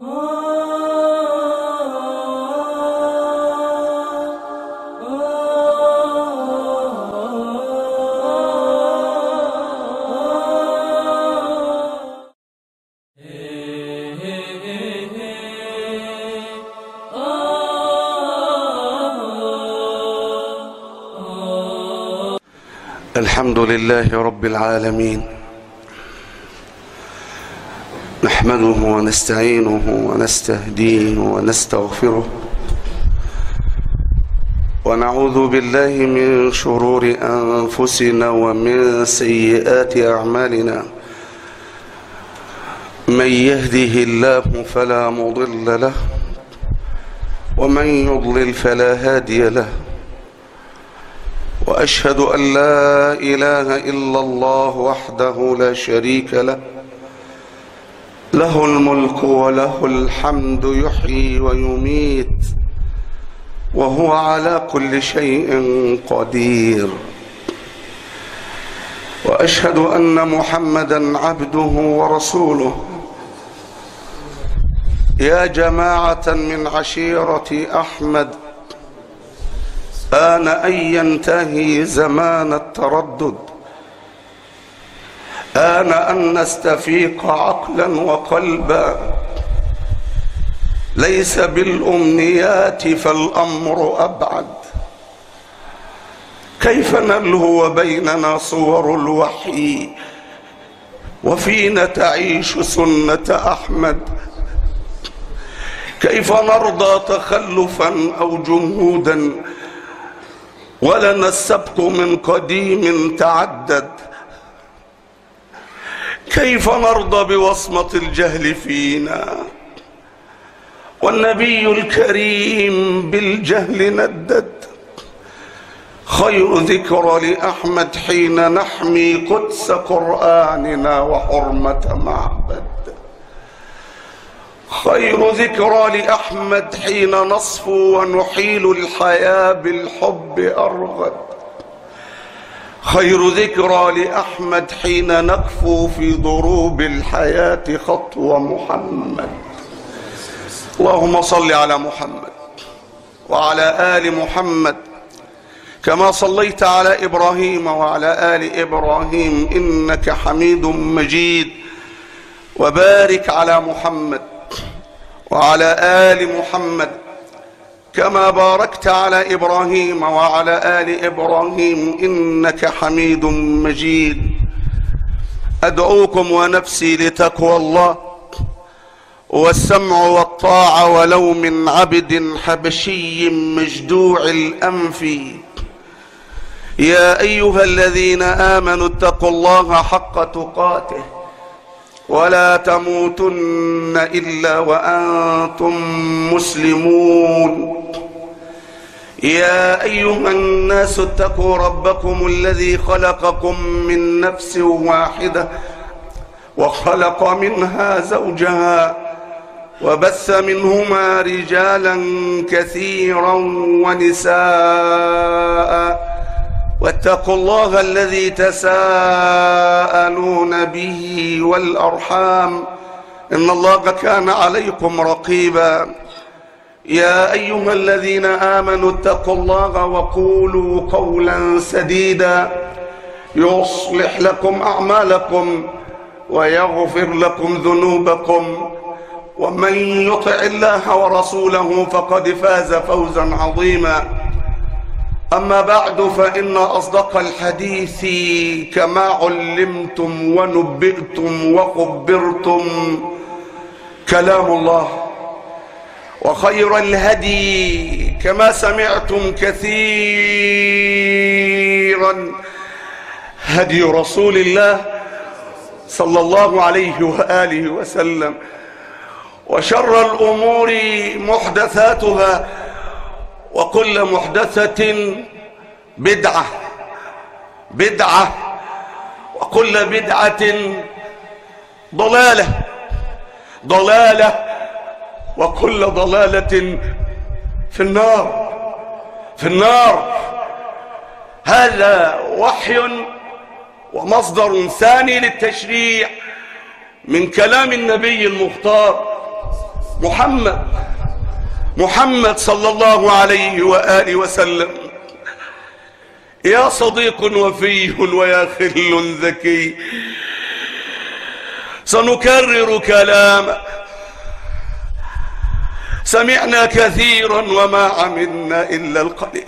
الحمد لله رب العالمين، نحمده ونستعينه ونستهديه ونستغفره، ونعوذ بالله من شرور أنفسنا ومن سيئات أعمالنا. من يهده الله فلا مضل له، ومن يضلل فلا هادي له، وأشهد أن لا إله إلا الله وحده لا شريك له، له الملك وله الحمد، يحيي ويميت، وهو على كل شيء قدير. وأشهد أن محمدا عبده ورسوله. يا جماعة من عشيرة أحمد، آن أن ينتهي زمان التردد، آن أن نستفيق عقلا وقلبا. ليس بالأمنيات فالأمر أبعد. كيف نلهو وبيننا صور الوحي وفينا تعيش سنة أحمد؟ كيف نرضى تخلفا أو جمودا ولنا السبق من قديم تعدد؟ كيف نرضى بوصمة الجهل فينا والنبي الكريم بالجهل ندد؟ خير ذكرى لأحمد حين نحمي قدس قرآننا وحرمة معبد. خير ذكرى لأحمد حين نصفو ونحيل الحياة بالحب أرغد. خير ذكرى لأحمد حين نكفو في ضروب الحياة خطوة محمد. اللهم صل على محمد وعلى آل محمد كما صليت على إبراهيم وعلى آل إبراهيم إنك حميد مجيد. وبارك على محمد وعلى آل محمد كما باركت على إبراهيم وعلى آل إبراهيم إنك حميد مجيد. أدعوكم ونفسي لتقوى الله والسمع والطاعة ولو من عبد حبشي مجدوع الأنف. يا أيها الذين آمنوا اتقوا الله حق تقاته ولا تموتن إلا وأنتم مسلمون. يا أيها الناس اتقوا ربكم الذي خلقكم من نفس واحدة وخلق منها زوجها وبث منهما رجالا كثيرا ونساء. واتقوا الله الذي تساءلون به والأرحام إن الله كان عليكم رقيبا. يا أيها الذين آمنوا اتقوا الله وقولوا قولا سديدا يصلح لكم أعمالكم ويغفر لكم ذنوبكم، ومن يطع الله ورسوله فقد فاز فوزا عظيما. أما بعد، فإن أصدق الحديث كما علمتم ونبئتم وخبرتم كلام الله، وخير الهدي كما سمعتم كثيرا هدي رسول الله صلى الله عليه وآله وسلم، وشر الأمور محدثاتها، وكل محدثة بدعة، وكل بدعة ضلالة، وكل ضلالة في النار. هذا وحي ومصدر ثاني للتشريع من كلام النبي المختار محمد صلى الله عليه وآله وسلم. يا صديق وفي ويا خل ذكي، سنكرر كلام سمعنا كثيرا وما عملنا إلا القليل.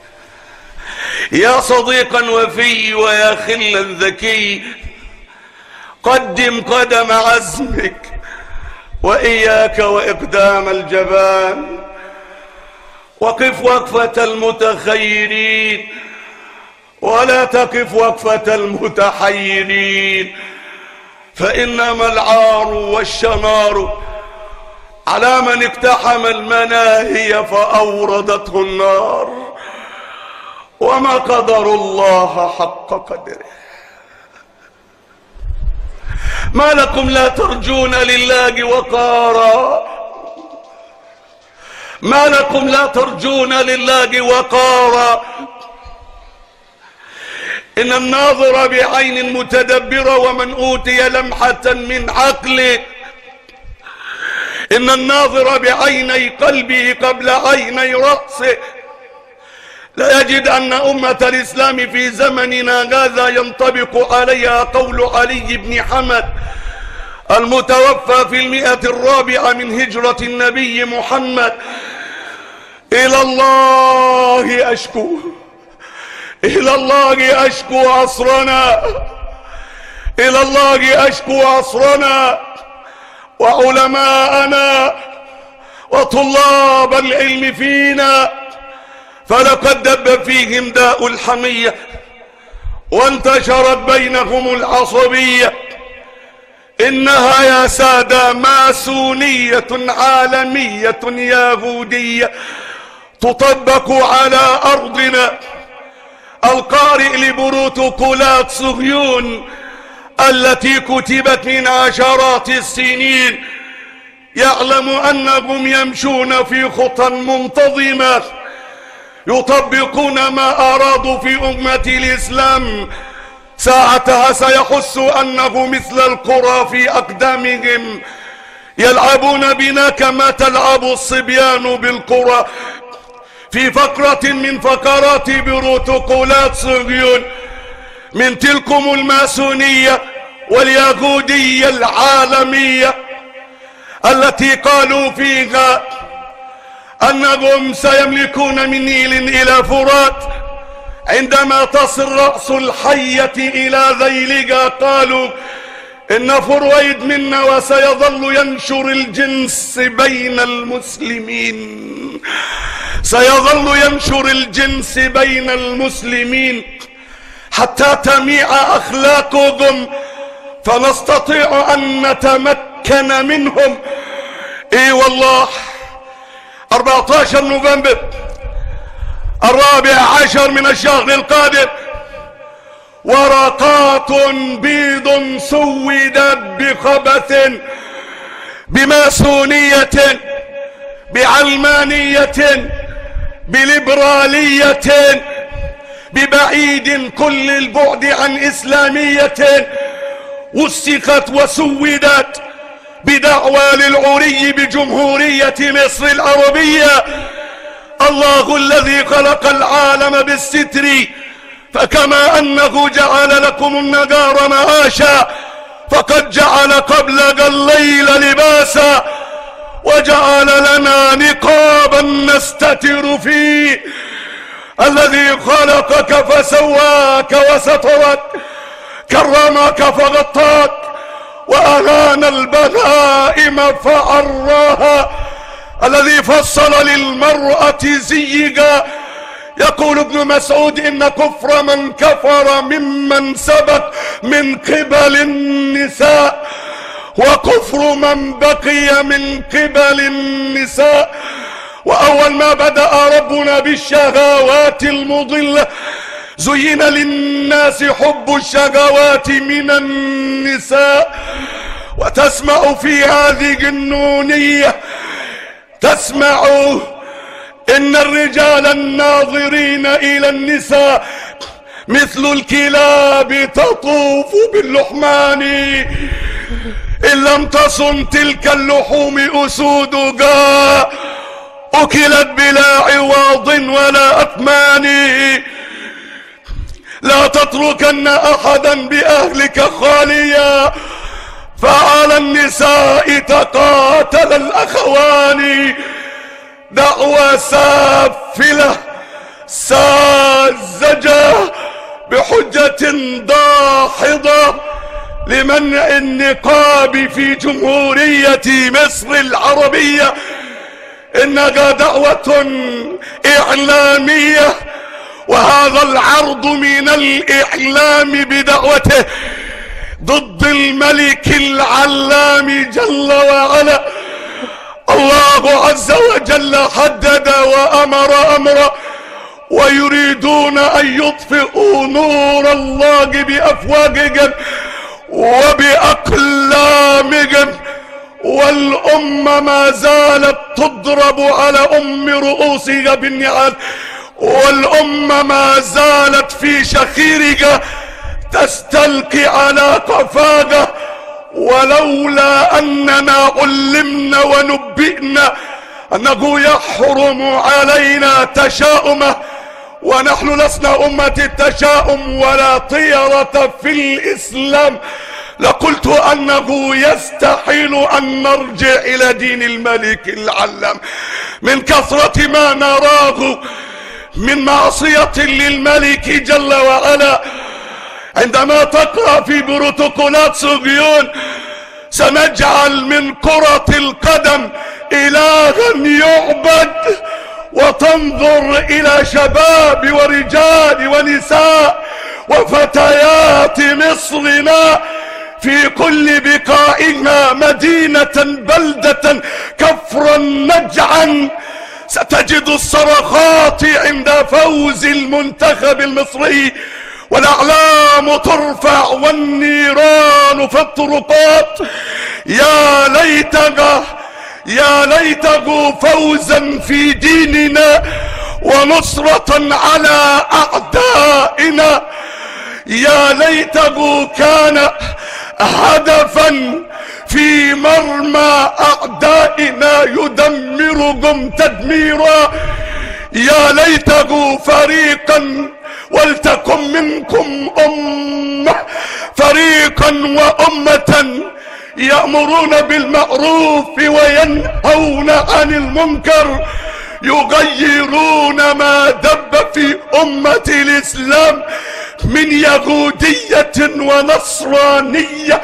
يا صديقا وفي ويا خلا ذكي، قدم قدم عزمك وإياك وإقدام الجبان، وقف وقفة المتخيرين ولا تقف وقفة المتحيرين، فإنما العار والشنار على من اقتحم المناهي فأوردته النار، وما قدر الله حق قدره. ما لكم لا ترجون لله وقارا؟ ما لكم لا ترجون لله وقارا؟ إن الناظر بعين متدبرة ومن أوتي لمحة من عقله، إن الناظر بعيني قلبه قبل عيني رأسه لا يجد أن أمة الإسلام في زمننا هذا ينطبق عليها قول علي بن حمد المتوفى في 104 من هجرة النبي محمد: إلى الله أشكو، إلى الله أشكو عصرنا، إلى الله أشكو عصرنا وعلماءنا وطلاب العلم فينا، فلقد دب فيهم داء الحمية وانتشرت بينهم العصبية. إنها يا سادة ماسونية عالمية يهودية تطبق على أرضنا. القارئ لبروتوكولات صهيون التي كتبت من عشرات السنين يعلم أنهم يمشون في خطى منتظمة يطبقون ما أرادوا في أمة الإسلام. ساعتها سيحس أنه مثل القرى في أقدامهم يلعبون بنا كما تلعب الصبيان بالقرى. في فقرة من فقرات بروتوكولات صهيون من تلكم الماسونية واليهودية العالمية التي قالوا فيها أنهم سيملكون من نيل إلى فرات عندما تصل رأس الحية إلى ذيلها، قالوا إن فرويد منا وسيظل ينشر الجنس بين المسلمين، سيظل ينشر الجنس بين المسلمين حتى تميع أخلاقهم فنستطيع أن نتمكن منهم. إي والله 14 نوفمبر 14 من الشهر القادم ورقات بيض سودت بخبث بماسونية بعلمانية بليبرالية ببعيد كل البعد عن إسلامية وسخت وسودت بدعوى للعري بجمهورية مصر العربية. الله الذي خلق العالم بالستر فكما أنه جعل لكم النهار معاشا فقد جعل قبلها الليل لباسا وجعل لنا نقابا نستتر فيه. الذي خلقك فسواك وسترك، كرمك فغطاك، وأهان البهائم فعراها. الذي فصل للمرأة زيها. يقول ابن مسعود إن كفر من كفر ممن سبق من قبل النساء وكفر من بقي من قبل النساء. وأول ما بدأ ربنا بالشهوات المضلة زين للناس حب الشهوات من النساء. وتسمع في هذه النونية تسمع إن الرجال الناظرين إلى النساء مثل الكلاب تطوف باللحمان. إن لم تصن تلك اللحوم أسودها أكلت بلا عوض ولا أثمان. لا تتركن أحدا بأهلك خاليا، فعلى النساء تقاتل الأخوان. دعوى سافلة ساذجة بحجة داحضة لمنع النقاب في جمهورية مصر العربية. إنها دعوة إعلامية، وهذا العرض من الإعلام بدعوته ضد الملك العلام جل وعلا. الله عز وجل حدد وأمر أمرا، ويريدون أن يطفئوا نور الله بأفواههم وبأقلامهم، والأمة ما زالت تضرب على رؤوسها بالنعال، والأمة ما زالت في شخيرها تستلقي على قفاها. ولولا أننا علمنا ونبئنا أنه يحرم علينا تشاؤمه، ونحن لسنا أمة التشاؤم ولا طيرة في الإسلام، لقلت أنه يستحيل أن نرجع إلى دين الملك العلام من كثرة ما نراه من معصية للملك جل وعلا. عندما تقرأ في بروتوكولات صهيون سنجعل من كرة القدم إلها يعبد، وتنظر إلى شباب ورجال ونساء وفتيات مصرنا في كل بقاعها مدينة بلدة كفرا نجعا، ستجد الصرخات عند فوز المنتخب المصري، والأعلام ترفع والنيران في الطرقات. يا ليته فوزا في ديننا ونصرة على أعدائنا. يا ليته كان هدفا في مرمى أعدائنا يدمرهم تدميرا. يا ليته فريقا، ولتكن منكم أمة، فريقا وأمة يأمرون بالمعروف وينهون عن المنكر، يغيرون ما دب في أمة الإسلام من يهودية ونصرانية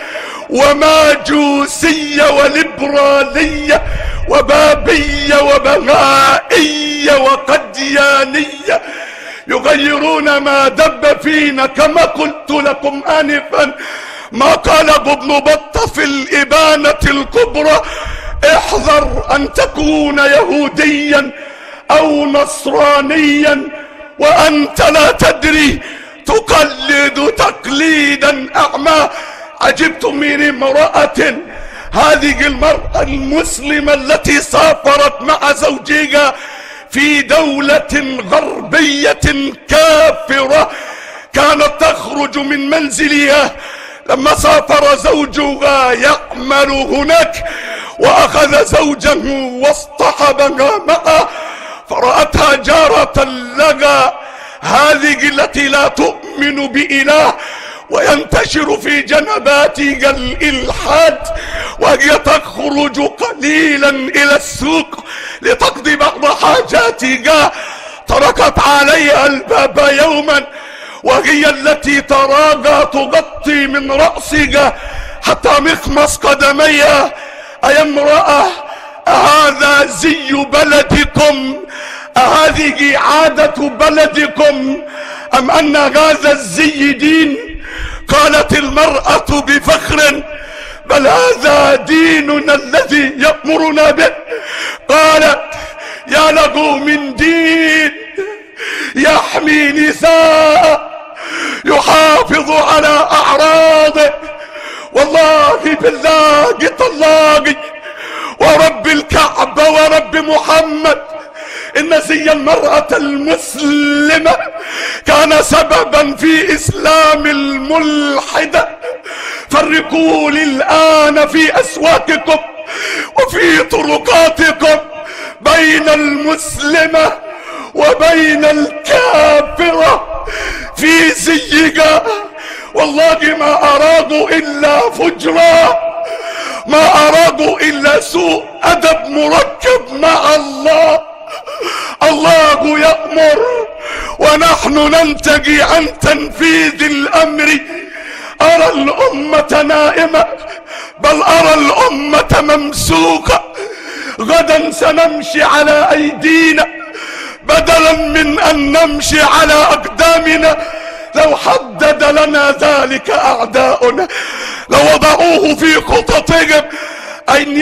وماجوسية وليبرالية وبابية وبهائية وقديانية، يغيرون ما دب فينا. كما قلت لكم آنفا ما قاله ابن بطة في الإبانة الكبرى: احذر أن تكون يهوديا أو نصرانيا وأنت لا تدري، تقلد تقليدا أعمى. عجبت من امرأة، هذه المرأة المسلمة التي سافرت مع زوجها في دولة غربية كافرة، كانت تخرج من منزلها لما سافر زوجها يعمل هناك، وأخذ زوجه واصطحبها معه، فرأتها جارة لها، هذه التي لا تؤمن بإله وينتشر في جنباتها الإلحاد، وهي تخرج قليلا إلى السوق لتقضي بعض حاجاتها، تركت عليها الباب يوما وهي التي تراها تغطي من رأسها حتى مخمص قدميها. أي امرأة، أهذا زي بلدكم؟ أهذه عادة بلدكم؟ أم أن هذا الزي دين؟ قالت المرأة بفخر: بل هذا ديننا الذي يأمرنا به. قالت: يا له من دين يحمي نساء، يحافظ على أعراضه. والله بالله طلاقي ورب الكعبة ورب محمد إن زي المرأة المسلمة كان سببا في إسلام الملحدة، فرقوا لي الآن في أسواقكم وفي طرقاتكم بين المسلمة وبين الكافرة في زيجة. والله ما أرادوا إلا فجرا، ما أرادوا إلا سوء أدب مركب مع الله. الله يأمر ونحن ننتجي عن تنفيذ الأمر. أرى الأمة نائمة، بل أرى الأمة ممسوكة. غدا سنمشي على أيدينا بدلا من أن نمشي على أقدامنا. لو حدد لنا ذلك أعداؤنا لو وضعوه في خططهم أن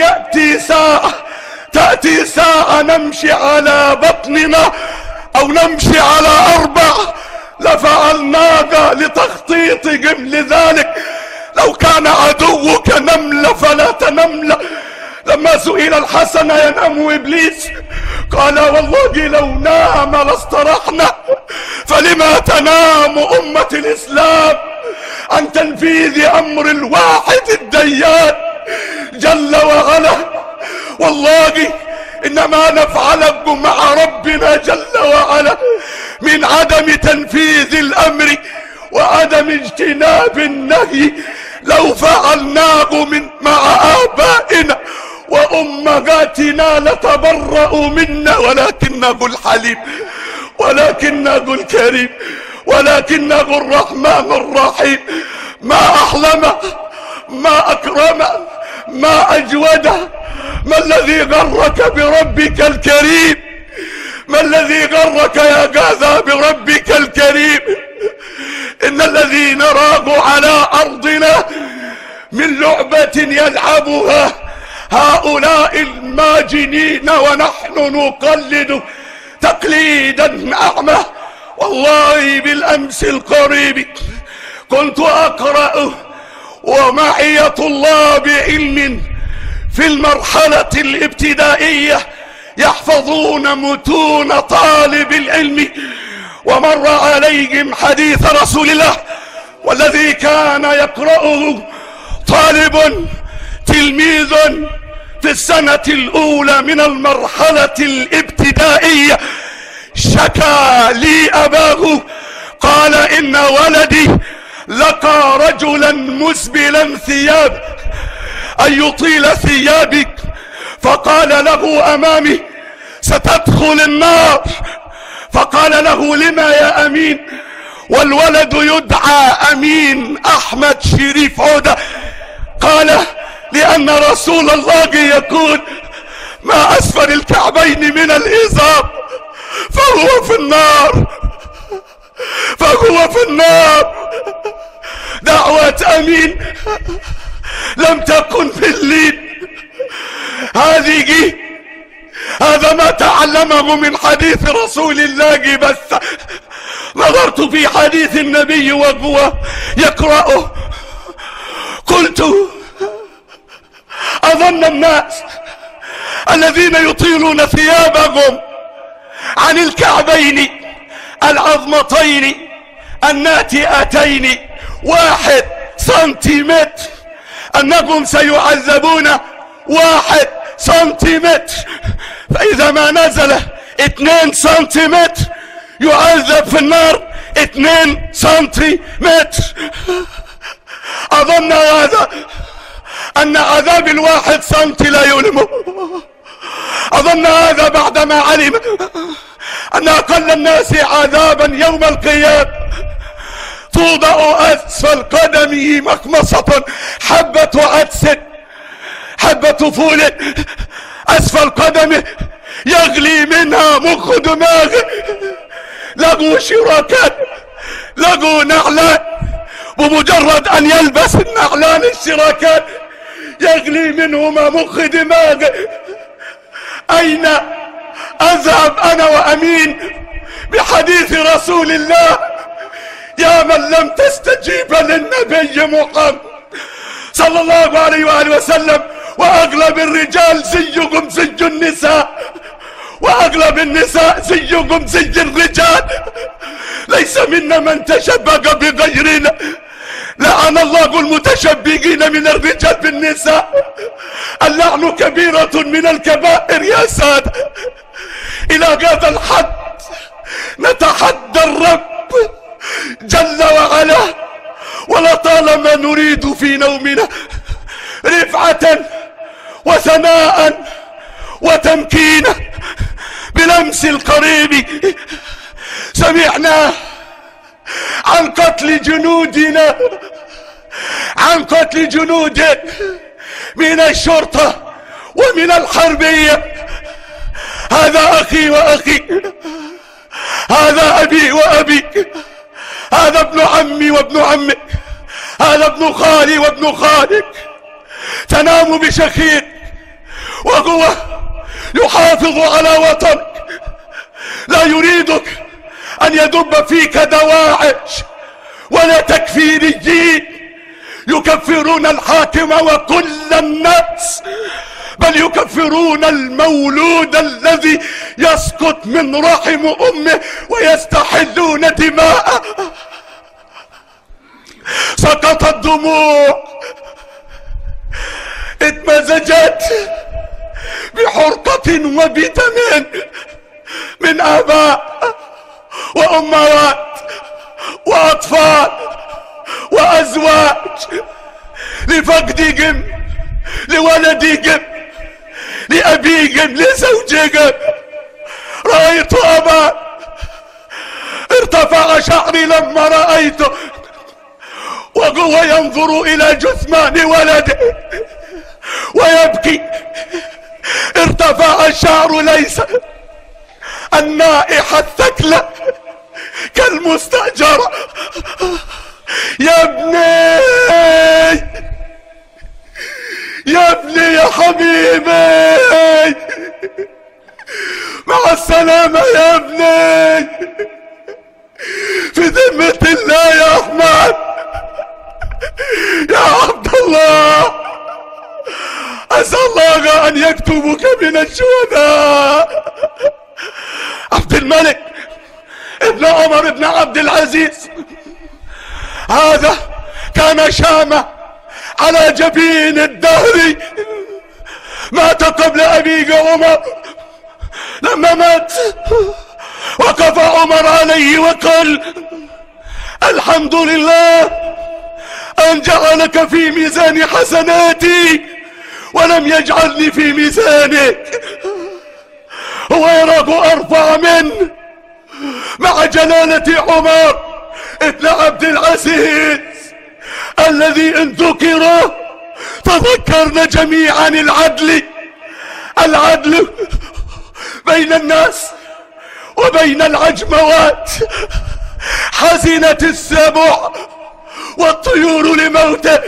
تأتي ساعة نمشي على بطننا أو نمشي على 4 لفعلناها لتخطيطهم لذلك. لو كان عدوك نملة فلا تنملة. لما سئل الحسن ينام إبليس قال والله لو نام لاسترحنا. فلما تنام أمة الإسلام عن تنفيذ أمر الواحد الديان جل وعلا؟ والله إنما نفعله مع ربنا جل وعلا من عدم تنفيذ الأمر وعدم اجتناب النهي. لو فعلناه مع آبائنا وأمهاتنا لتبرأوا منا، ولكنه الحليم، ولكنه الكريم، ولكنه الرحمن الرحيم. ما أحلمه، ما أكرمه، ما أجوده. ما الذي غرك بربك الكريم؟ ما الذي غرك يا جاذا بربك الكريم؟ إن الذي نراه على أرضنا من لعبة يلعبها هؤلاء الماجنين ونحن نقلد تقليدا أعمى. والله بالأمس القريب كنت أقرأ ومعي طلاب علم في المرحلة الابتدائية يحفظون متون طالب العلم، ومر عليهم حديث رسول الله والذي كان يقرأه طالب تلميذ في السنة الأولى من المرحلة الابتدائية. شكى لي أباه قال إن ولدي لقى رجلا مسبلا ثياب أن يطيل ثيابك، فقال له أمامي ستدخل النار. فقال له لما يا أمين؟ والولد يدعى أمين أحمد شريف عودة. قال لأن رسول الله يقول ما أسفل الكعبين من الإزار فهو في النار، فهو في النار. دعوة أمين لم تكن في الليل. هذا ما تعلمه من حديث رسول الله. بس نظرت في حديث النبي وهو يقرأه قلت أظن الناس الذين يطيلون ثيابهم عن الكعبين العظمتين الناتئتين 1 سنتيمتر أنهم سيعذبون 1 سنتيمتر، فإذا ما نزل 2 سنتيمتر يعذب في النار 2 سنتيمتر. أظن هذا أن عذاب 1 سنتي لا يؤلمه. أظن هذا بعدما علم أن أقل الناس عذابا يوم القيامة توضع أسفل قدمه مخمصة حبة عدس، حبة فول أسفل قدمه يغلي منها مخ دماغه. له شراكات، له نعلان، بمجرد أن يلبس النعلان الشراكات يغلي منهما مخ دماغه. أين أذهب أنا وأمين بحديث رسول الله؟ يا من لم تستجيب للنبي محمد صلى الله عليه وآله وسلم، وأغلب الرجال زيهم زي النساء، وأغلب النساء زيهم زي الرجال. ليس منا من تشبه بغيرنا، لعن الله المتشبهين من الرجال بالنساء. اللعن كبيرة من الكبائر يا سادة. إلى هذا الحد نتحدى الرب جل وعلا، ولطالما نريد في نومنا رفعة وثناء وتمكينا بلمس القريب. سمعنا عن قتل جنودنا، عن قتل جنود من الشرطة ومن الحربية. هذا أخي وأخي، هذا أبي وأبيك، هذا ابن عمي وابن عمك، هذا ابن خالي وابن خالك. تنام بشخير وهو يحافظ على وطنك، لا يريدك أن يدب فيك دواعش ولا تكفيريين يكفرون الحاكم وكل الناس، بل يكفرون المولود الذي يسقط من رحم أمه ويستحلون دماءه. سقطت دموع اتمزجت بحرقة وبدم من آباء وأمهات وأطفال وأزواج لفقدهم لولدهم لأبيهم لزوجهم. رأيت أبا ارتفع شعري لما رأيته وهو ينظر إلى جثمان ولده ويبكي. ارتفع الشعر ليس النائحة الثكلى كالمستأجرة. يا ابني يا ابني يا حبيبي، مع السلامة يا ابني، في ذمة الله يا أحمد يا عبد الله. أسأل الله أن يكتبك من الشهداء. عبد الملك ابن عمر ابن عبد العزيز، هذا كان شامة على جبين الدهر. مات قبل أبيك عمر. لما مات وقف عمر عليه وقال: الحمد لله أن جعلك في ميزان حسناتي ولم يجعلني في ميزانك. هو يراك أرفع منه. مع جلالة عمر ابن عبد العزيز الذي ان ذكر تذكرنا جميعا العدل بين الناس وبين العجموات. حزنت السبع والطيور لموته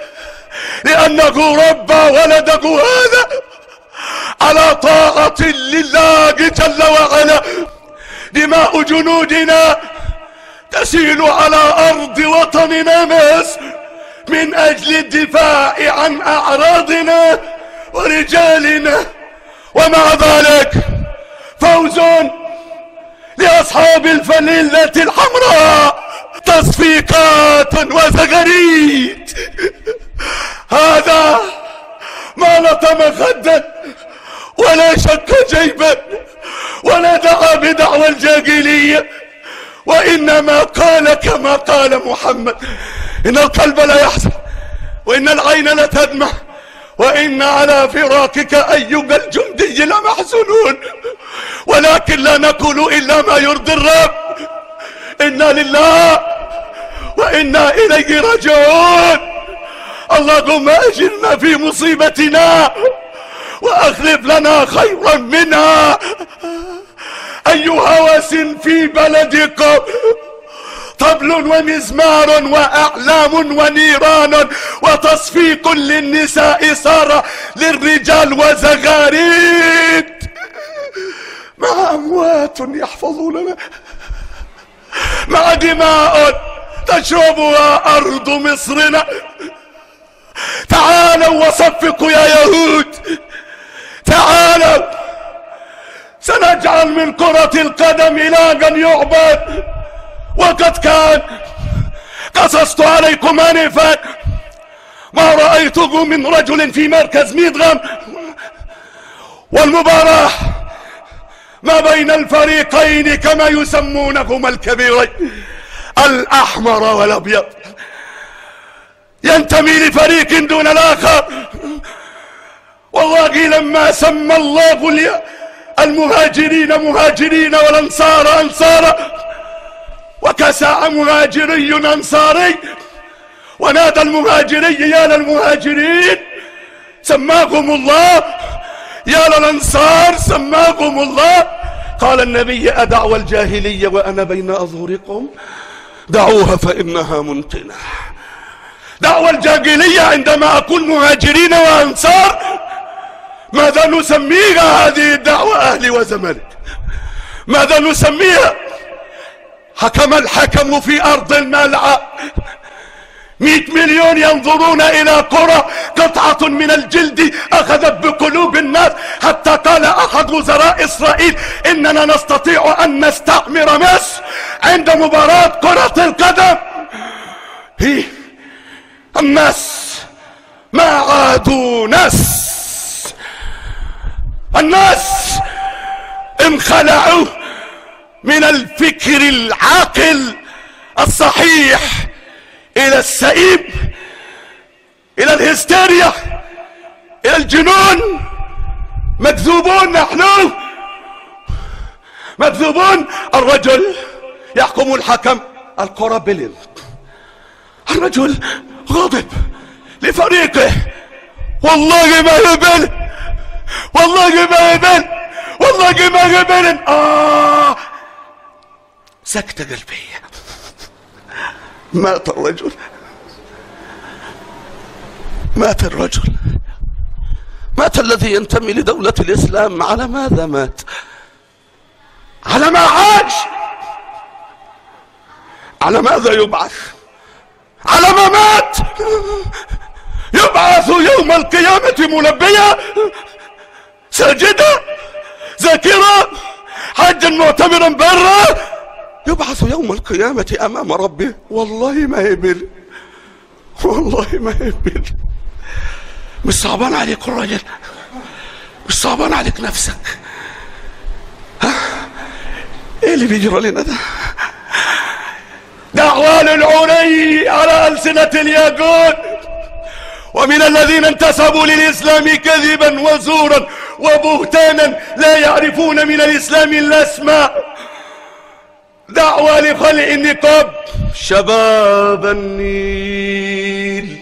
لأنه ربى ولده هذا على طاعة لله جل وعلا. دماء جنودنا تسيل على أرض وطننا مصر من أجل الدفاع عن أعراضنا ورجالنا، ومع ذلك فوز لأصحاب الفانيلة الحمراء، تصفيقات وزغاريد. هذا ما لطم خدا ولا شق جيبا ولا دعا بدعوى الجاهلية، وإنما قال كما قال محمد: إن القلب لا يحزن وإن العين لا تدمع وإن على فراقك أيها الجندي لمحزونون، ولكن لا نقول إلا ما يرضي الرب. إنا لله وإنا إليه راجعون. اللهم أجرنا في مصيبتنا وأخلف لنا خيرا منها. أي هوس في بلدكم، طبل ومزمار وأعلام ونيران وتصفيق للنساء صار للرجال وزغاريد، مع أموات يحفظوننا، مع دماء تشربها أرض مصرنا. تعالوا وصفقوا يا يهود، تعالوا، سنجعل من كرة القدم إلها يعبد. وقد قصصت عليكم آنفا ما رأيته من رجل في مركز ميدغام، والمباراة ما بين الفريقين كما يسمونهما الكبيرين الأحمر والأبيض، ينتمي لفريق دون الآخر. والله لما سمى الله المهاجرين مهاجرين والأنصار أنصارا، وكسع مهاجري أنصاري، ونادى المهاجري يا للمهاجرين سماكم الله، يا للأنصار سماكم الله. قال النبي أدعوى الجاهلية وأنا بين أظهركم؟ دعوها فإنها منتنة. دعوى الجاهلية عندما أكون مهاجرين وأنصار، ماذا نسميها هذه الدعوة أهلي وزملك؟ ماذا نسميها؟ حكم الحكم في أرض الملعب، 100 مليون ينظرون إلى كرة قطعة من الجلد أخذت بقلوب الناس، حتى قال أحد وزراء إسرائيل إننا نستطيع أن نستعمر مصر عند مباراة كرة القدم. الناس ما عادوا ناس، الناس انخلعوا من الفكر العاقل الصحيح إلى السئيم، إلى الهستيريا، إلى الجنون. مكذوبون نحن، مكذوبون. الرجل يحكم الحكم الكرة بليل، الرجل غاضب لفريقه، والله ما يبل، والله ما يبل، والله ما يبل. سكتة قلبية. مات الرجل، مات الرجل، مات الذي ينتمي لدولة الإسلام. على ماذا مات؟ على ما عاش. على ماذا يبعث؟ على ما مات. يبعث يوم القيامة ملبيا ساجدا ذاكرا حاجا معتمرا برا، يبعث يوم القيامة أمام ربه. والله ما يبل، والله ما يبل. مش صعبان عليك الرجل؟ مش صعبان عليك نفسك؟ ها؟ ايه اللي بيجرى لنا ده؟ دعوى للعري على ألسنة الياقوت، ومن الذين انتسبوا للإسلام كذبا وزورا وبهتانا لا يعرفون من الإسلام إلا اسماء. دعوى لخلع النقاب. شباب النيل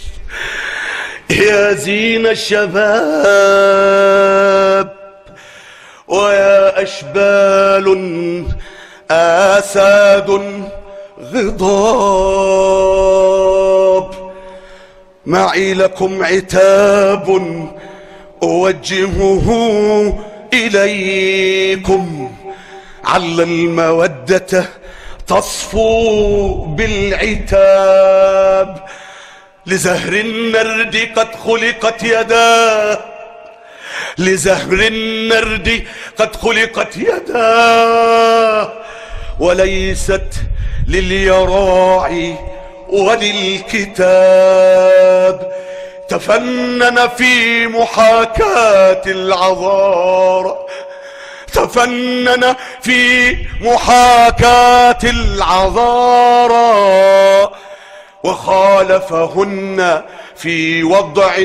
يا زين الشباب، ويا أشبال آساد غضاب، معي لكم عتاب أوجهه إليكم، عل المودة تصفو بالعتاب. لزهر النرد قد خلقت يداه، لزهر النرد قد خلقت يداه، وليست لليراعي وللكتاب. تفنن في محاكاة العذارى، تفنن في محاكاة العذارى، وخالفهن في وضع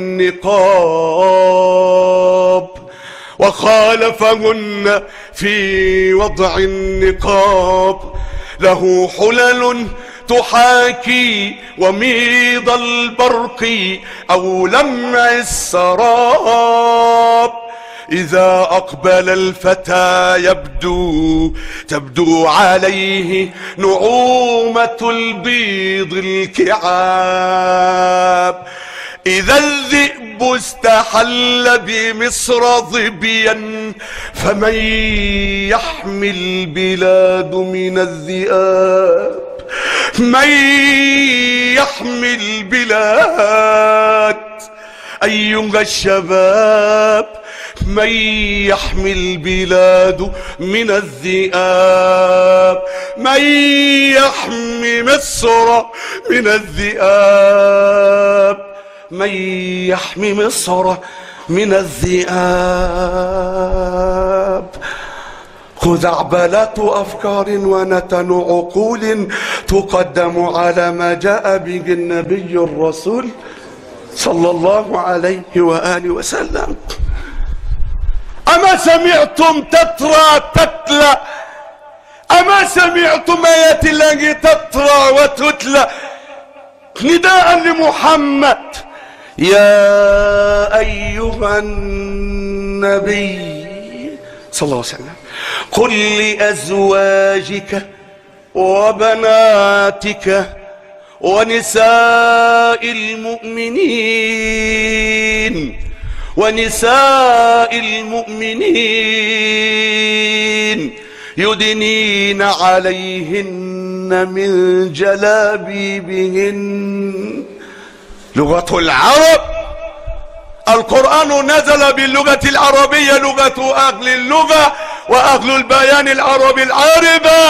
النقاب، وخالفهن في وضع النقاب. له حلل تحاكي وميض البرق أو لمع السراب. إذا أقبل الفتى تبدو عليه نعومة البيض الكعاب. إذا الذئب استحل بمصر ظبيا، فمن يحمي البلاد من الذئاب؟ من يحمي البلاد؟ أيها الشباب من يحمي البلاد من الذئاب، من يحمي مصر من الذئاب، من يحمي مصر من الذئاب. خزعبلات أفكار ونتن عقول تقدم على ما جاء به النبي الرسول صلى الله عليه وآله وسلم. أما سمعتم تترى تتلى؟ أما سمعتم آيات الله تترى وتتلى؟ نداء لمحمد: يا أيها النبي صلى الله عليه وسلم قل لأزواجك وبناتك ونساء المؤمنين يدنين عليهن من جلابيبهن. لغة العرب، القرآن نزل باللغة العربية، لغة أهل اللغة وأهل البيان العربي العاربة.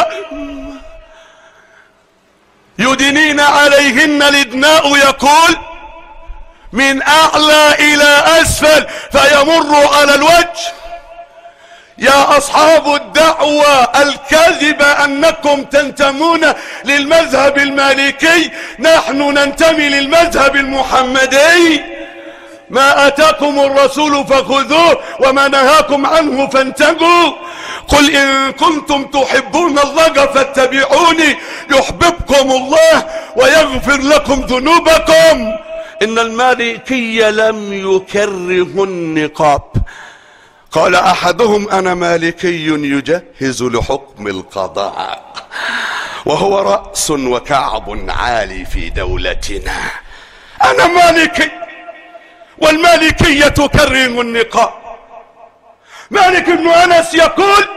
يدنين عليهن، الإدناء يقول من أعلى إلى أسفل فيمر على الوجه. يا أصحاب الدعوة الكاذبة أنكم تنتمون للمذهب المالكي، نحن ننتمي للمذهب المحمدي. ما أتاكم الرسول فخذوه وما نهاكم عنه فانتهوا. قل إن كنتم تحبون الله فاتبعوني يحببكم الله ويغفر لكم ذنوبكم. إن المالكي لم يكره النقاب. قال أحدهم: أنا مالكي يجهز لحكم القضاء، وهو رأس وكعب عالي في دولتنا. أنا مالكي، والمالكية تكره النقاب. مالك بن أنس يقول: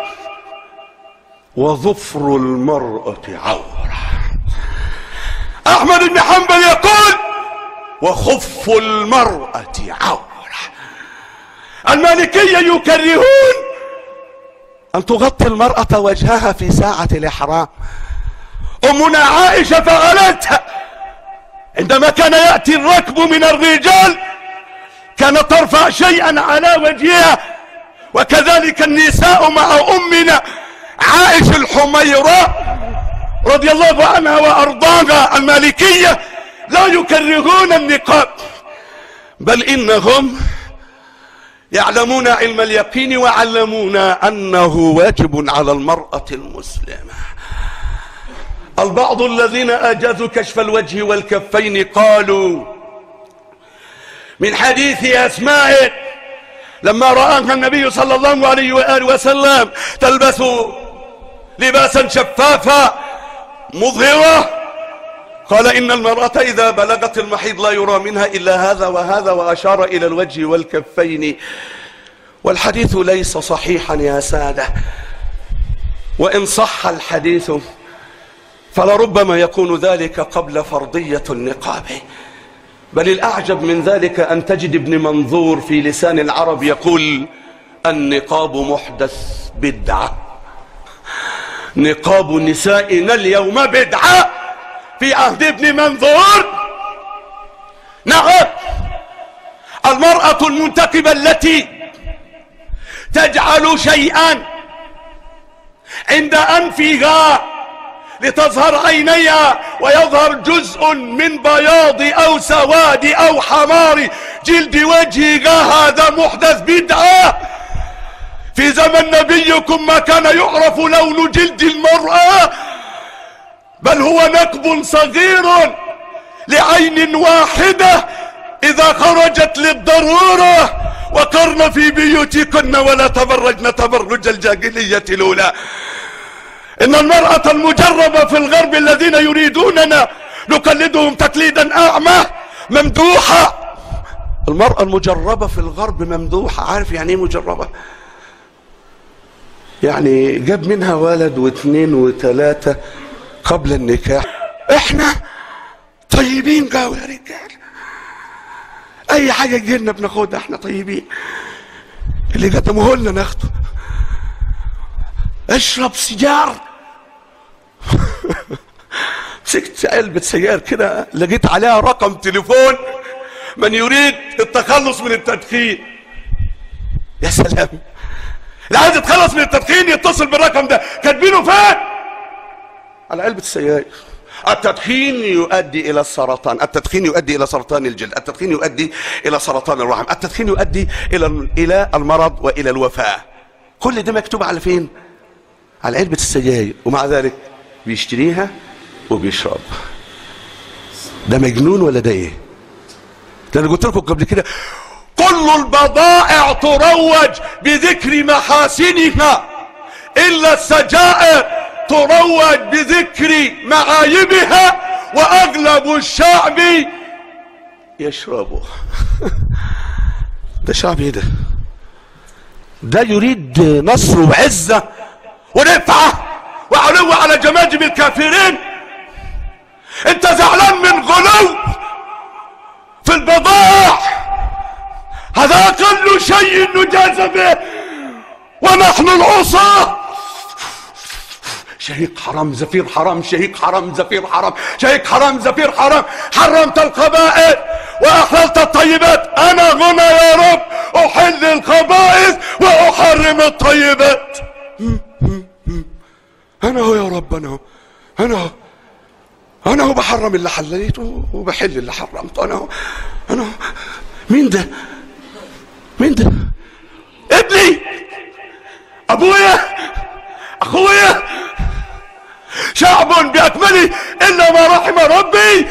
وظفر المرأة عورة. أحمد بن حنبل يقول: وخف المرأة عورة. المالكية يكرهون أن تغطي المرأة وجهها في ساعة الإحرام. أمنا عائشة فعلتها عندما كان يأتي الركب من الرجال، كانت ترفع شيئا على وجهها، وكذلك النساء مع أمنا عائشة الحميراء رضي الله عنها وأرضاها. المالكية لا يكرهون النقاب، بل إنهم يعلمون علم اليقين وعلمون أنه واجب على المرأة المسلمة. البعض الذين أجازوا كشف الوجه والكفين قالوا من حديث أسماء لما رآها النبي صلى الله عليه وآله وسلم تلبس لباسا شفافا مظهرة، قال إن المرأة إذا بلغت المحيض لا يرى منها إلا هذا وهذا، وأشار إلى الوجه والكفين. والحديث ليس صحيحا يا سادة، وإن صح الحديث فلربما يكون ذلك قبل فرضية النقاب. بل الأعجب من ذلك أن تجد ابن منظور في لسان العرب يقول: النقاب محدث بدعة. نقاب نسائنا اليوم بدعة في عهد ابن منظور. نعم، المرأة المنتقبة التي تجعل شيئا عند أنفها لتظهر عينيها ويظهر جزء من بياض أو سواد أو حمار جلد وجهها، هذا محدث بدعة. في زمن نبيكم ما كان يعرف لون جلد المرأة، بل هو نكب صغير لعين واحدة إذا خرجت للضرورة. وقرن في بيوتكن ولا تبرجن تبرج الجاهلية الأولى. إن المرأة المجربة في الغرب الذين يريدوننا نقلدهم تقليدا أعمى ممدوحة. المرأة المجربة في الغرب ممدوحة. عارف يعني ايه مجربة؟ يعني جاب منها ولد واثنين وثلاثة قبل النكاح. احنا طيبين قوي يا رجال، اي حاجة تجيلنا بناخدها، احنا طيبين. اللي قدموه لنا ناخده. اشرب سيجار. مسكت علبة سيجار كده، لقيت عليها رقم تليفون من يريد التخلص من التدخين. يا سلام، اللي عايز يتخلص من التدخين يتصل بالرقم ده. كاتبينه فين؟ على علبة السيجار. التدخين يؤدي الى السرطان، التدخين يؤدي الى سرطان الجلد، التدخين يؤدي الى سرطان الرحم، التدخين يؤدي الى المرض والى الوفاة. كل ده مكتوب على فين؟ على علبة السجاير. ومع ذلك بيشتريها وبيشرب. ده مجنون ولا ده ايه؟ ده انا قلت لكم قبل كده كل البضائع تروج بذكر محاسنها الا السجائر تروج بذكر معايبها، واغلب الشعب يشربه. ده شعب ايه ده؟ ده يريد نصر وعزة ورفعة وعلو على جماجم الكافرين. انت زعلان من غلو في البضائع، هذا اقل شيء نجاز به، ونحن العصاة. شهيق حرام زفير حرام، شهيق حرام زفير حرام، شهيق حرام زفير حرام. حرمت الخبائث واحللت الطيبات. انا هنا يا رب احل الخبائث واحرم الطيبات. انا هو يا رب، انا هو بحرم اللي حليته وبحل اللي حرمته. انا هو. مين ده؟ ابني، ابويا، اخويا، شعب باكمله الا ما رحم ربي.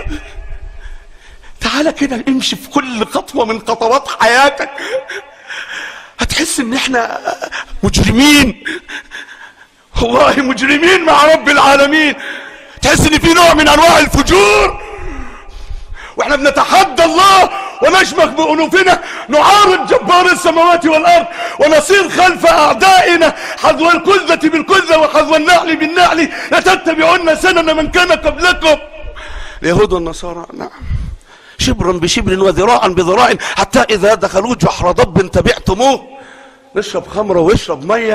تعالى كده امشي في كل خطوة من خطوات حياتك، هتحس ان احنا مجرمين، والله مجرمين مع رب العالمين. تحس ان في نوع من انواع الفجور، واحنا بنتحدى الله ونشمخ بأنوفنا، نعارض جبار السماوات والارض ونصير خلف اعدائنا حذو الكذة بالكذة وحذو النعل بالنعل، لتتبعن سنن من كان قبلكم. اليهود والنصارى، نعم، شبرا بشبر وذراعا بذراع، حتى اذا دخلوا جحر ضب تبعتموه. نشرب خمرة ويشرب مية،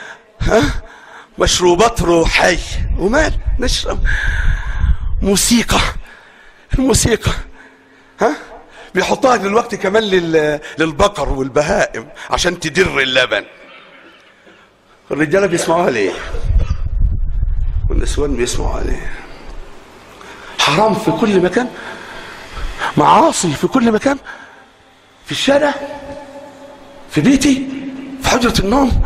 مشروبات روحي، ومال نشرب موسيقى. الموسيقى بيحطها دلوقتي كمان للبقر والبهائم عشان تدر اللبن. الرجاله بيسمعوها ليه؟ والنسوان بيسمعوها ليه؟ حرام في كل مكان، معاصي في كل مكان، في الشارع، في بيتي، في حجرة النوم.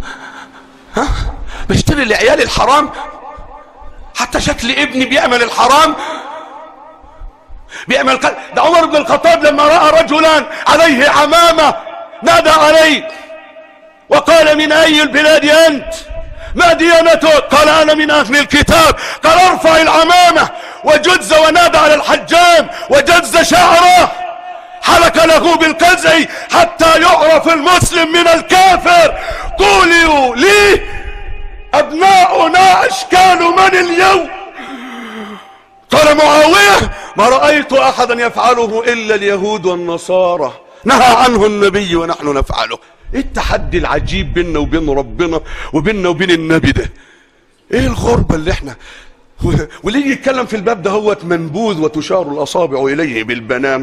بشتري لعيالي الحرام، حتى شكل ابني بيعمل الحرام، بيعمل ده عمر بن الخطاب لما رأى رجلا عليه عمامة نادى عليه وقال: من أي البلاد أنت؟ ما ديانتك؟ قال: أنا من أهل الكتاب. قال: ارفع العمامة وجز، ونادى على الحجام وجز شعره، حلق له بالقزع حتى يعرف المسلم من الكافر. قولوا لي أبناؤنا أشكال من اليوم؟ قال معاوية: ما رأيت أحدا يفعله إلا اليهود والنصارى، نهى عنه النبي ونحن نفعله. ايه التحدي العجيب بيننا وبين ربنا وبيننا وبين النبي ده؟ ايه الغربة اللي احنا واللي يجي يتكلم في الباب ده هو منبوذ وتشار الأصابع إليه بالبنان.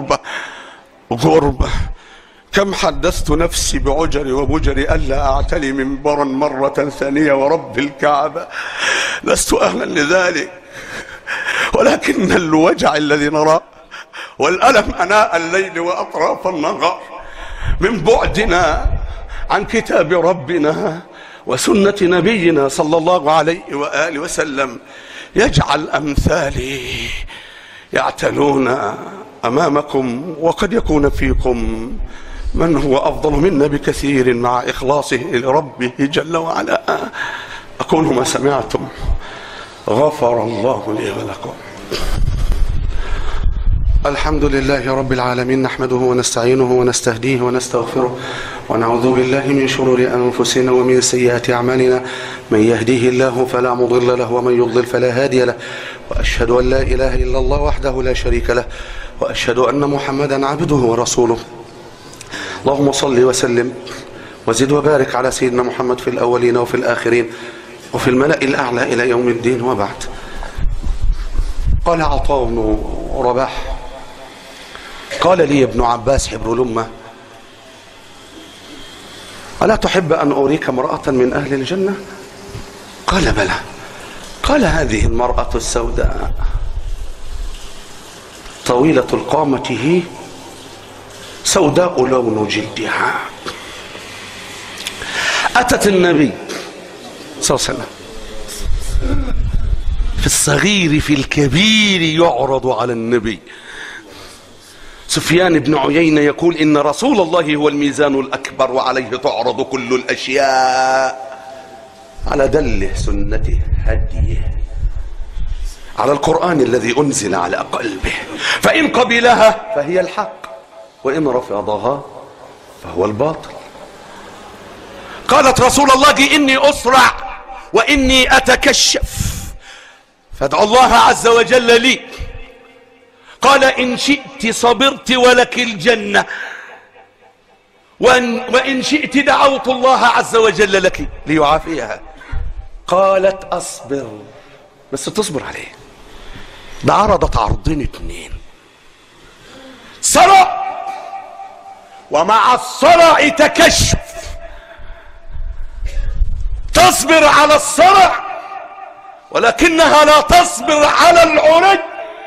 غربة. كم حدثت نفسي بعجري وبجري ألا أعتلي منبرا مرة ثانية، ورب الكعبة لست أهلا لذلك، ولكن الوجع الذي نراه والألم أناء الليل وأطراف النهار من بعدنا عن كتاب ربنا وسنة نبينا صلى الله عليه وآله وسلم يجعل أمثالي يعتلون أمامكم، وقد يكون فيكم من هو أفضل منا بكثير مع إخلاصه لربه جل وعلا. أقول ما سمعتم، غفر الله لي ولكم. الحمد لله رب العالمين، نحمده ونستعينه ونستهديه ونستغفره، ونعوذ بالله من شرور أنفسنا ومن سيئات أعمالنا. من يهديه الله فلا مضل له، ومن يضلل فلا هادي له، وأشهد أن لا إله إلا الله وحده لا شريك له، وأشهد أن محمدا عبده ورسوله. اللهم صل وسلم وزد وبارك على سيدنا محمد في الأولين وفي الآخرين وفي الملأ الأعلى إلى يوم الدين. وبعد. قال عطاء بن رباح قال لي ابن عباس حبر الأمة: ألا تحب أن أريك امرأة من أهل الجنة؟ قال: بلى. قال: هذه المرأة السوداء طويلة القامة هي سوداء لون جلدها. أتت النبي صلى الله عليه وسلم في الصغير في الكبير يعرض على النبي. سفيان بن عيينة يقول: إن رسول الله هو الميزان الأكبر وعليه تعرض كل الأشياء، على دله سنته هديه، على القرآن الذي أنزل على قلبه، فإن قبلها فهي الحق وإن رفضها فهو الباطل. قالت: رسول الله إني أسرع وإني أتكشف فادعو الله عز وجل لي. قال: إن شئت صبرت ولك الجنة، وإن شئت دعوت الله عز وجل لك ليعافيها. قالت: أصبر، بس تصبر عليه. ده عرضت عرضين اتنين، صرع ومع الصرع تكشف. تصبر على الصرع ولكنها لا تصبر على العرج.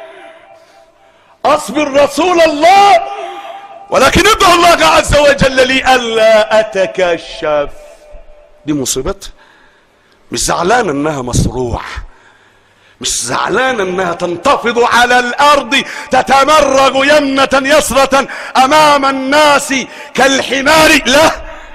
أصبر رسول الله ولكن ادعو الله عز وجل لي ألا أتكشف. دي مصيبتها. مش زعلان انها مصروع، مش زعلان انها تنتفض على الارض تتمرغ يمنة يسرة امام الناس كالحمار. لا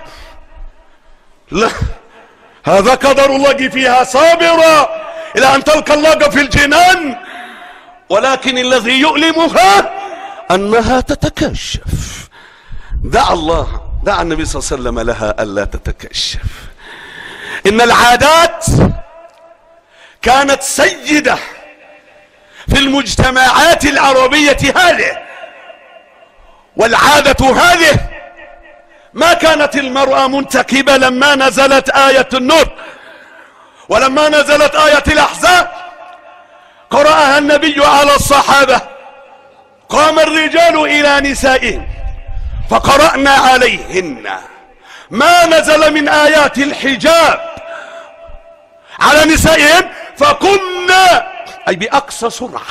لا، هذا قدر الله فيها صابرة الى ان تلقى الله في الجنان. ولكن الذي يؤلمها انها تتكشف. دعا النبي صلى الله عليه وسلم لها الا تتكشف. إن العادات كانت سيدة في المجتمعات العربية هذه، والعادة هذه ما كانت المرأة منتكبة لما نزلت آية النور، ولما نزلت آية الأحزاب قرأها النبي على الصحابة. قام الرجال إلى نسائهم فقرأنا عليهن ما نزل من آيات الحجاب على نسائهم، فكنا أي بأقصى سرعة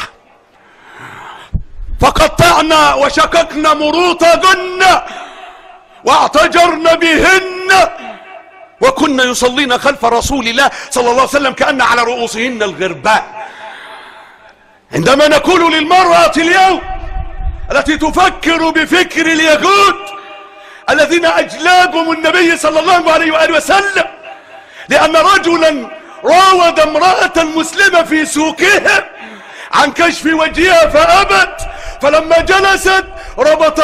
فقطعنا وشققنا مروطهن واعتجرن بهن، وكنا يصلين خلف رسول الله صلى الله عليه وسلم كأن على رؤوسهن الغرباء. عندما نقول للمرأة اليوم التي تفكر بفكر اليهود الذين أجلابهم النبي صلى الله عليه وآله وسلم لأن رجلا راود امرأة مسلمة في سوقهم عن كشف وجهها فأبت، فلما جلست ربط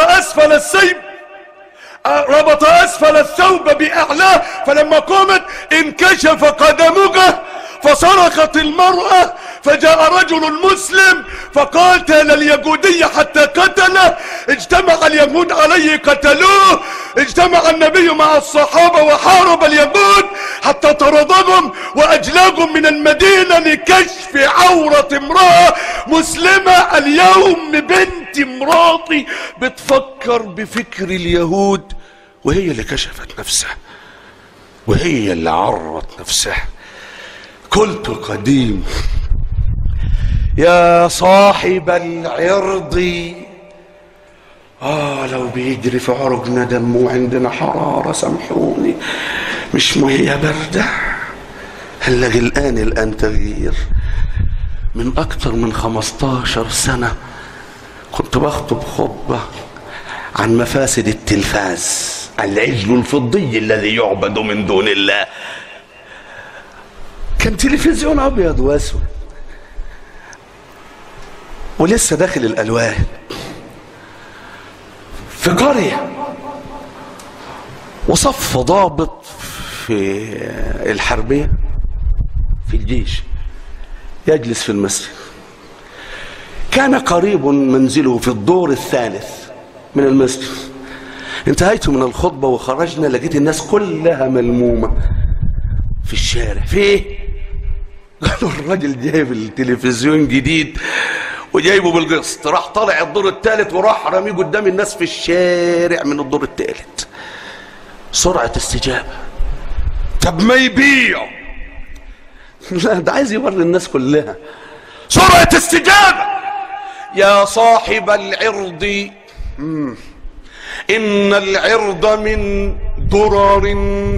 أسفل الثوب بأعلاه، فلما قامت انكشف قدمها فصرخت المرأة، فجاء رجل مسلم فقاتل اليهودي حتى قتله. اجتمع اليهود عليه قتلوه. اجتمع النبي مع الصحابة وحارب اليهود حتى طردهم وأجلاهم من المدينة لكشف عورة امرأة مسلمة. اليوم بنت مراتي بتفكر بفكر اليهود، وهي اللي كشفت نفسها وهي اللي عرت نفسها. قلت قديم: يا صاحب العرض، لو بيجري في عرقنا دم وعندنا حرارة سامحوني، مش مية باردة. هنلاقي الآن تغيير. من أكتر من 15 سنة كنت بخطب خطبة عن مفاسد التلفاز، العجل الفضي الذي يعبد من دون الله. كان تلفزيون أبيض وأسود ولسه داخل الألوان، في قرية، وصف ضابط في الحربية في الجيش يجلس في المسجد. كان قريب منزله في الدور الثالث من المسجد. انتهيت من الخطبة وخرجنا، لقيت الناس كلها ملمومة في الشارع. في ايه؟ قالوا الراجل جايب التلفزيون جديد وجايبه بالقسط، راح طالع الدور الثالث وراح رميه قدام الناس في الشارع من الدور الثالث. سرعة استجابة. طب ما يبيع. لا ده عايز يوري الناس كلها. سرعة استجابة. يا صاحب العرض إن العرض من درر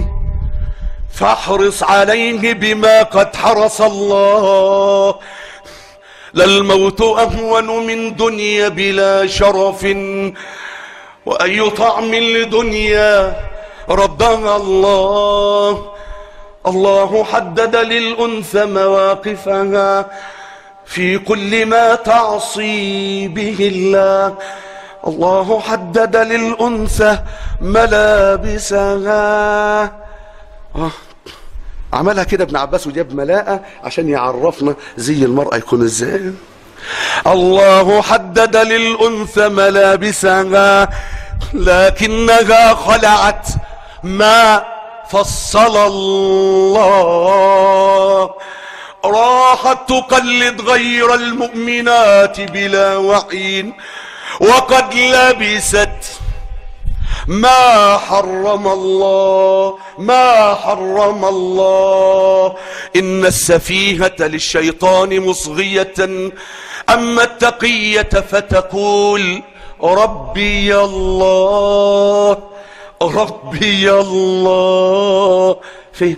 فاحرص عليه بما قد حرس الله. للموت أهون من دنيا بلا شرف، وأي طعم لدنيا ردها الله. الله حدد للأنثى مواقفها في كل ما تعصي به الله. الله حدد للأنثى ملابسها. عملها كده ابن عباس وجاب ملاءة عشان يعرفنا زي المرأة يكون ازاي. الله حدد للأنثى ملابسها لكنها خلعت ما فصل الله. راحت تقلد غير المؤمنات بلا وعي وقد لبست ما حرم الله. ما حرم الله. إن السفيهة للشيطان مصغية، أما التقية فتقول ربي الله ربي الله. فين؟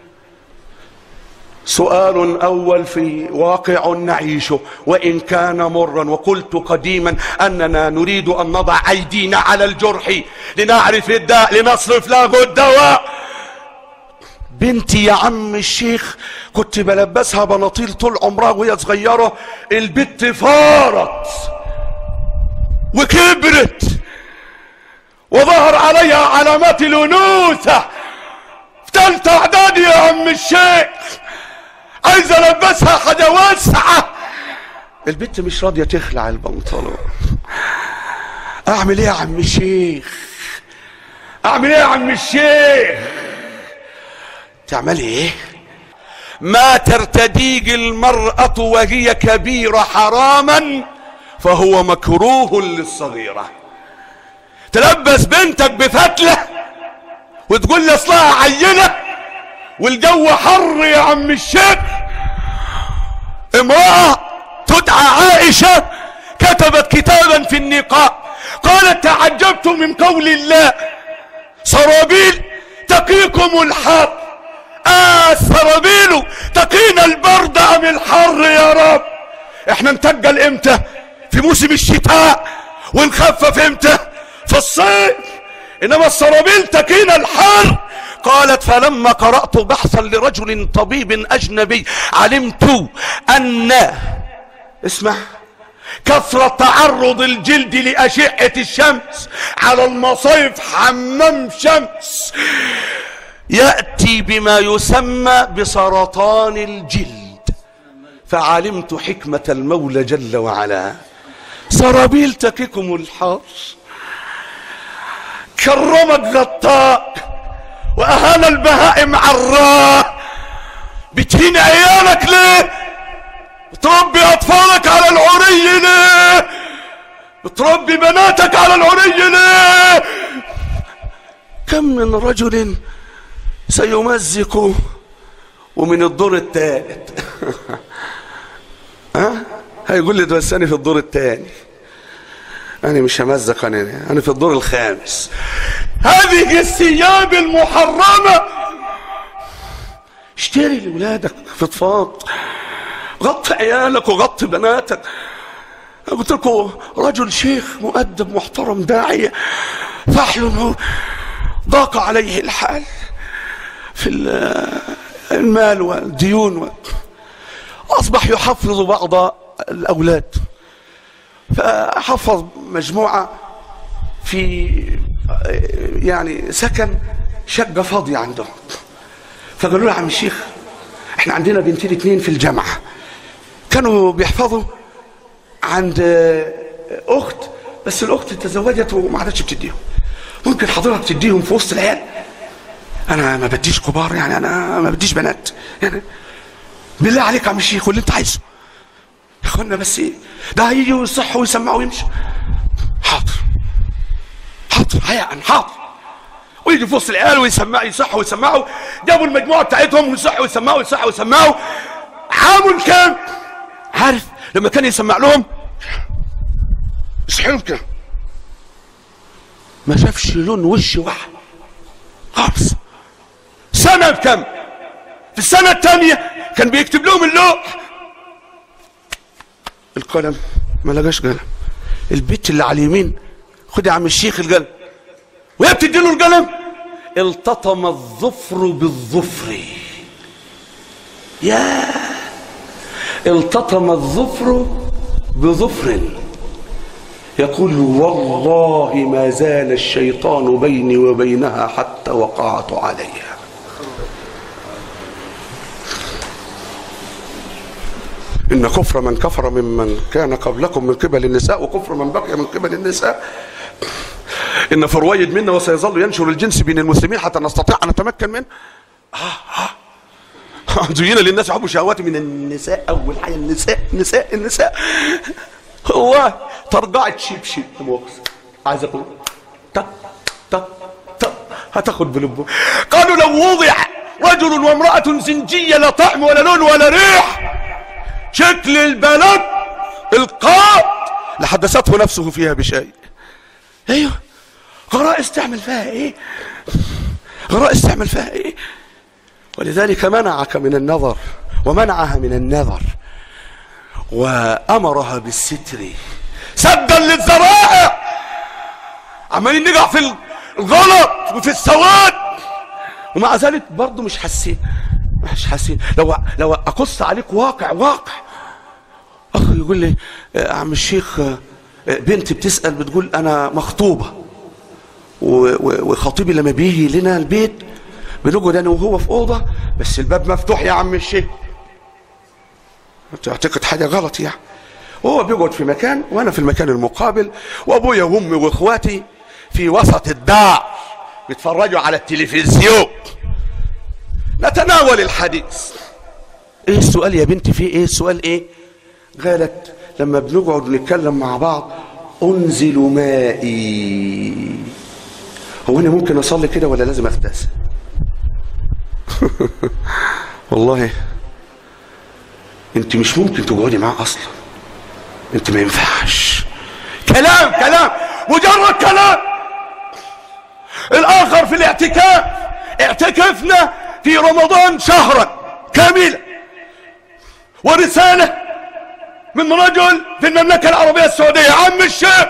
سؤال أول في واقع نعيشه وإن كان مرا، وقلت قديما أننا نريد أن نضع أيدينا على الجرح لنعرف الداء لنصرف له الدواء. بنتي يا عم الشيخ كنت بلبسها بناطيل طول عمرها وهي صغيرة، البت فارت وكبرت وظهر عليها علامات الأنوثة في ثالثة إعدادي يا عم الشيخ، عايز البسها حاجة واسعة. البت مش راضية تخلع البنطلون. اعمل ايه يا عم الشيخ؟ اعمل ايه يا عم الشيخ؟ تعملي ايه؟ ما ترتديج المرأة وهي كبيرة حراما فهو مكروه للصغيرة. تلبس بنتك بفتلة وتقول لي اصلها عينة والجو حر يا عم الشيخ. امرأة تدعى عائشة كتبت كتابا في النقاب قالت تعجبت من قول الله سرابيل تقيكم الحر. السرابيل تقينا البرد ام الحر يا رب؟ احنا نتجل امتى؟ في موسم الشتاء ونخفف امتى؟ في الصيف. انما السرابيل تقينا الحر. قالت فلما قرأت بحثا لرجل طبيب أجنبي علمت أن اسمع كثرة تعرض الجلد لأشعة الشمس على المصايف حمام شمس يأتي بما يسمى بسرطان الجلد. فعلمت حكمة المولى جل وعلا. سرابيل تككم الحر. كرمك غطاء واهان البهائم عراه. بتهين عيالك ليه؟ بتربي اطفالك على العري ليه؟ بتربي بناتك على العري ليه؟ كم من رجل سيمزق ومن الدور الثالث هيقول لي بس انا في الدور الثاني، انا مش همزق، انا في الدور الخامس. هذه الثياب المحرمة اشتري لولادك فضفاض، غطي عيالك وغطي بناتك. قلت لكم رجل شيخ مؤدب محترم داعية فحل ضاق عليه الحال في المال والديون أصبح يحفظ بعض الأولاد، فحفظ مجموعة في يعني سكن شقة فاضية عندهم. فقالوا له يا عم الشيخ احنا عندنا بنتين 2 في الجامعة كانوا بيحفظوا عند أخت، بس الأخت تزوجت وما عادتش بتديهم، ممكن حضرتك تديهم في وسط العيال؟ انا ما بديش كبار يعني، انا ما بديش بنات يعني، بالله عليك يا عم الشيخ واللي انت عايزه يا اخوانا، بس ايه ده هيجي ويصح ويسمع ويمشي. حاضر حاضر حقيقة حاضر. ويجي في وسط العيال ويسمع، يصح ويسمعوا. جابوا المجموعه بتاعتهم ويصح ويسمعوا، يصح ويسمعوا. عامل كام؟ عارف لما كان يسمع لهم يصحيهم كده ما شافش لون وش واحد خالص. سنه بكم؟ في السنه الثانيه كان بيكتب لهم اللوح، القلم ما لقاش قلم. البيت اللي على اليمين خد يا عم الشيخ القلم، وهي بتدي له القلم التطم الظفر بالظفر. يا التطم الظفر بظفر. يقول والله ما زال الشيطان بيني وبينها حتى وقعت عليها. إن كفر من كفر ممن كان قبلكم من قبل النساء، وكفر من بقي من قبل النساء. إن فرويد منا وسيظل ينشر الجنس بين المسلمين حتى نستطيع أن نتمكن منه. زين للناس حب الشهوات من النساء. أول حاجة النساء هو ترجعت شبشب عايز أقول طق هتاخد بلبه. قالوا لو وضع رجل وامرأة زنجية لا طعم ولا لون ولا ريح، شكل البلد القاط لحدثته نفسه فيها بشيء. ايوه غرائز تعمل فيها ايه؟ غرائز تعمل فيها ايه؟ ولذلك منعك من النظر ومنعها من النظر وامرها بالستر سدا للذرائع. عمالين نقع في الغلط وفي السواد ومع ذلك برضه مش حاسين. لو اقص عليك واقع اخ يقول لي عم الشيخ بنت بتسأل بتقول انا مخطوبة وخطيبي لما بيجي لنا البيت بنقعد انا وهو في اوضه بس الباب مفتوح يا عم الشيخ. تعتقد حاجه غلط يعني. وهو بيقعد في مكان وانا في المكان المقابل، وابويا وامي واخواتي في وسط الدار بيتفرجوا على التلفزيون. نتناول الحديث. ايه السؤال يا بنتي؟ في ايه السؤال؟ ايه؟ قالت لما بنقعد نتكلم مع بعض انزل مائي. هو انا ممكن اصلي كده ولا لازم اغتسل؟ والله انت مش ممكن تقعدي معاه اصلا، انت ما ينفعش. كلام مجرد كلام. الاخر في الاعتكاف، اعتكفنا في رمضان شهرا كاملا، ورسالة من رجل في المملكة العربية السعودية: عم الشيخ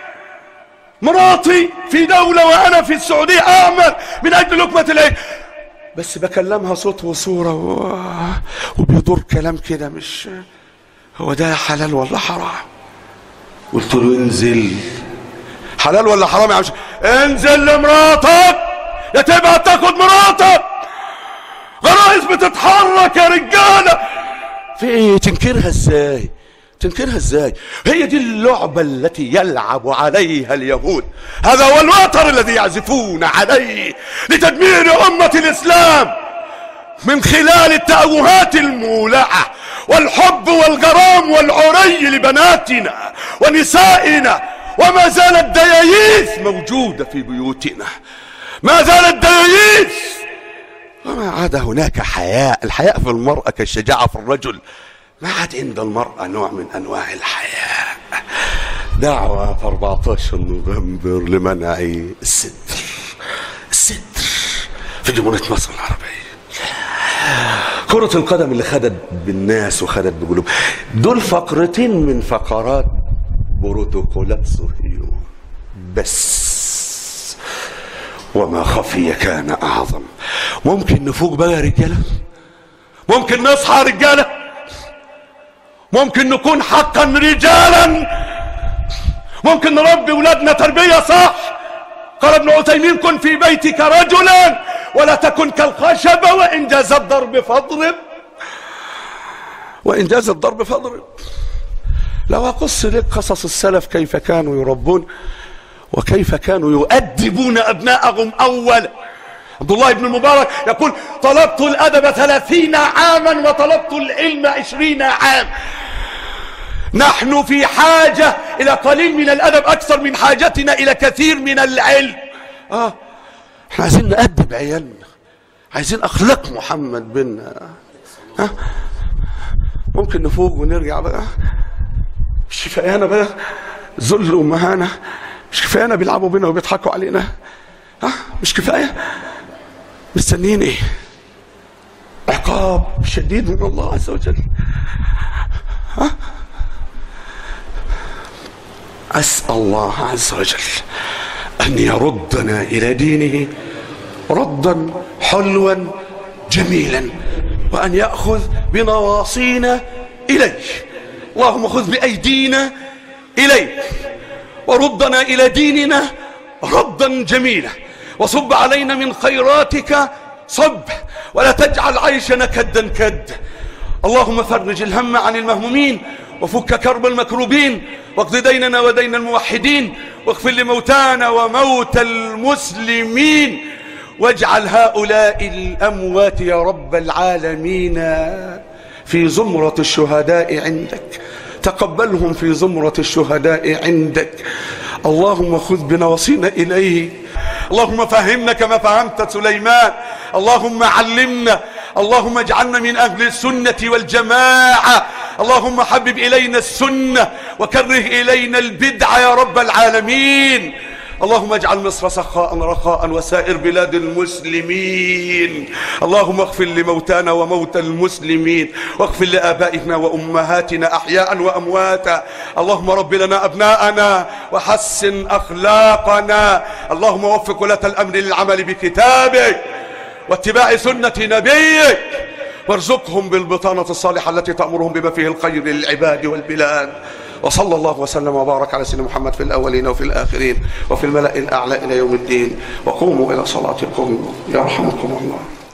مراتي في دولة وانا في السعودية اعمل من اجل لقمة العيش، بس بكلمها صوت وصورة وبيدور كلام كده، مش هو ده حلال ولا حرام؟ قلت له انزل. حلال ولا حرام يا عم؟ انزل لمراتك يا تبقى تاخد مراتك. غرائز بتتحرك يا رجالة. في ايه؟ تنكرها ازاي؟ هي دي اللعبة التي يلعب عليها اليهود. هذا هو الوتر الذي يعزفون عليه لتدمير أمة الإسلام من خلال التأوهات المولعة والحب والغرام والعري لبناتنا ونسائنا. وما زالت دياييث موجودة في بيوتنا، ما زالت دياييث، وما عاد هناك حياء. الحياء في المرأة كالشجاعة في الرجل، ما عاد عند المرأة نوع من أنواع الحياء. دعوة في 14 نوفمبر لمنع الستر في جمهورية مصر العربية. كرة القدم اللي خدت بالناس وخدت بقلوب، دول فقرتين من فقرات بروتوكولات صهيون بس، وما خفي كان أعظم. ممكن نفوق بقى يا رجالة؟ ممكن نصحى يا رجالة؟ ممكن نكون حقا رجالا؟ ممكن نربي ولادنا تربية صح؟ قال ابن عثيمين: كن في بيتك رجلا ولا تكن كالخشبة، وإن جاز الضرب فاضرب. لو أقص لك قصص السلف كيف كانوا يربون وكيف كانوا يؤدبون أبناءهم أولا. عبد الله بن المبارك يقول: طلبت الأدب 30 عاما وطلبت العلم 20 عام. نحن في حاجة إلى قليل من الأدب أكثر من حاجتنا إلى كثير من العلم. احنا عايزين نأدب عيالنا، عايزين أخلاق محمد بينا. ممكن نفوق ونرجع بقى؟ مش كفايانا بقى ذل ومهانة؟ مش كفايانا بيلعبوا بينا وبيضحكوا علينا؟ مش كفاية؟ مستنيين ايه؟ عقاب شديد من الله عز وجل. أسأل الله عز وجل أن يردنا إلى دينه ردا حلوا جميلا، وأن يأخذ بنواصينا إليه. اللهم خذ بأيدينا إليه وردنا إلى ديننا ردا جميلا، وصب علينا من خيراتك صب، ولا تجعل عيشنا كدا كد. اللهم فرج الهم عن المهمومين، وفك كرب المكروبين، واقض ديننا ودين الموحدين، واغفر لموتانا وموتى المسلمين، واجعل هؤلاء الأموات يا رب العالمين في زمرة الشهداء عندك، تقبلهم في زمرة الشهداء عندك. اللهم خذ بنواصينا إليه. اللهم فهمنا كما فهمت سليمان. اللهم علمنا. اللهم اجعلنا من أهل السنة والجماعة. اللهم حبب إلينا السنة وكره إلينا البدع يا رب العالمين. اللهم اجعل مصر سخاء رخاء وسائر بلاد المسلمين. اللهم اغفر لموتانا وموتى المسلمين، واغفر لآبائنا وأمهاتنا أحياء وأمواتا. اللهم رب لنا أبناءنا وحسن أخلاقنا. اللهم وفق ولاة الأمر للعمل بكتابك واتباع سنة نبيك، وارزقهم بالبطانة الصالحة التي تأمرهم بما فيه الخير للعباد والبلاد. وصلى الله وسلم وبارك على سيدنا محمد في الأولين وفي الآخرين وفي الملأ الأعلى إلى يوم الدين. وقوموا إلى صلاتكم يرحمكم الله.